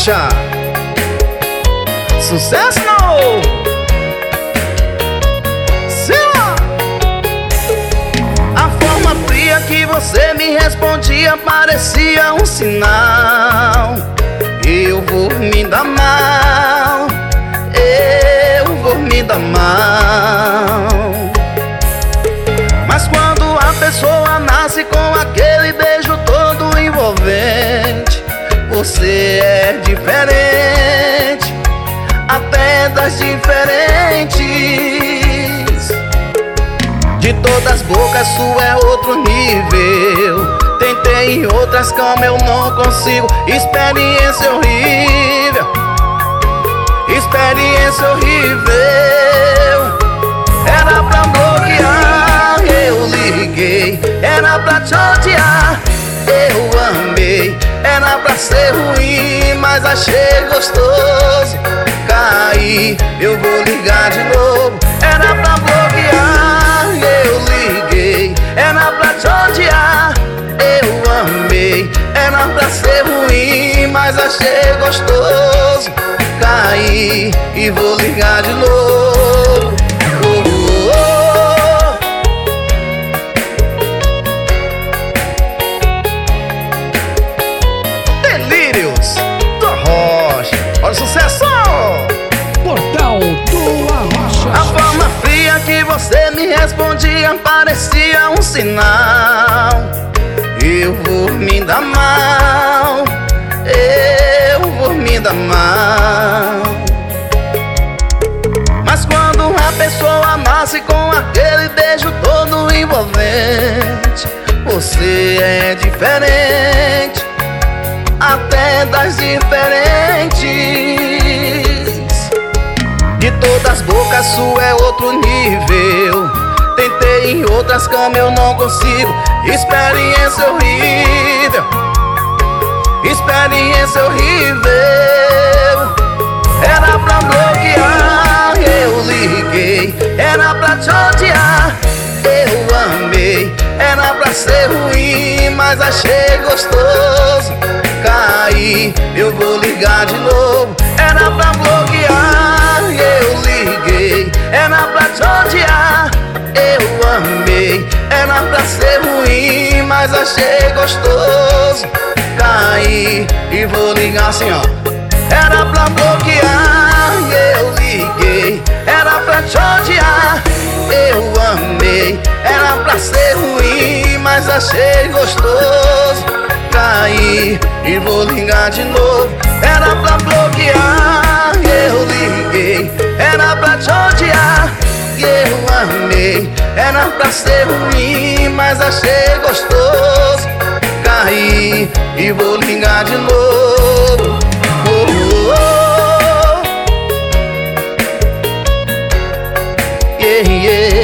Rocha. Sucesso novo. Sim. A forma fria que você me respondia parecia um sinal. Eu vou me dar mal, eu vou me dar mal. Mas quando a pessoa nasce com aquele beijo todo envolvente, você é diferente, até das diferentes. De todas as bocas, sua é outro nível. Tentei em outras camas, eu não consigo. Experiência horrível, experiência horrível. Era pra bloquear, eu liguei. Era pra te odiar, eu amei. Era pra ser ruim, mas achei gostoso. Caí, eu vou ligar de novo. Era pra bloquear, eu liguei. Era pra te odiar, eu amei. Era pra ser ruim, mas achei gostoso. Caí e vou ligar de novo. Delírios do Arrocha. Olha o sucesso! Portal do Arrocha. A forma fria que você me respondia parecia um sinal. Eu vou me dar mal, eu vou me dar mal. Mas quando a pessoa nasce com aquele beijo todo envolvente, você é diferente, até das diferentes. De todas as bocas, sua é outro nível. Tentei em outras camas, eu não consigo. Experiência horrível, experiência horrível. Era pra bloquear, eu liguei. Era pra te odiar, eu amei. Era pra ser ruim, mas achei gostoso. Caí, eu vou ligar de novo. Era pra bloquear, eu liguei. Era pra te odiar, eu amei. Era pra ser ruim, mas achei gostoso. Caí e vou ligar assim, ó. Era pra bloquear, eu liguei. Era pra te odiar, eu amei. Era pra ser ruim, mas achei gostoso. Caí e vou ligar de novo. Era pra bloquear, eu liguei. Era pra te odiar, eu amei. Era pra ser ruim, mas achei gostoso. Caí e vou ligar de novo. Oh, oh, oh. Yeah, yeah.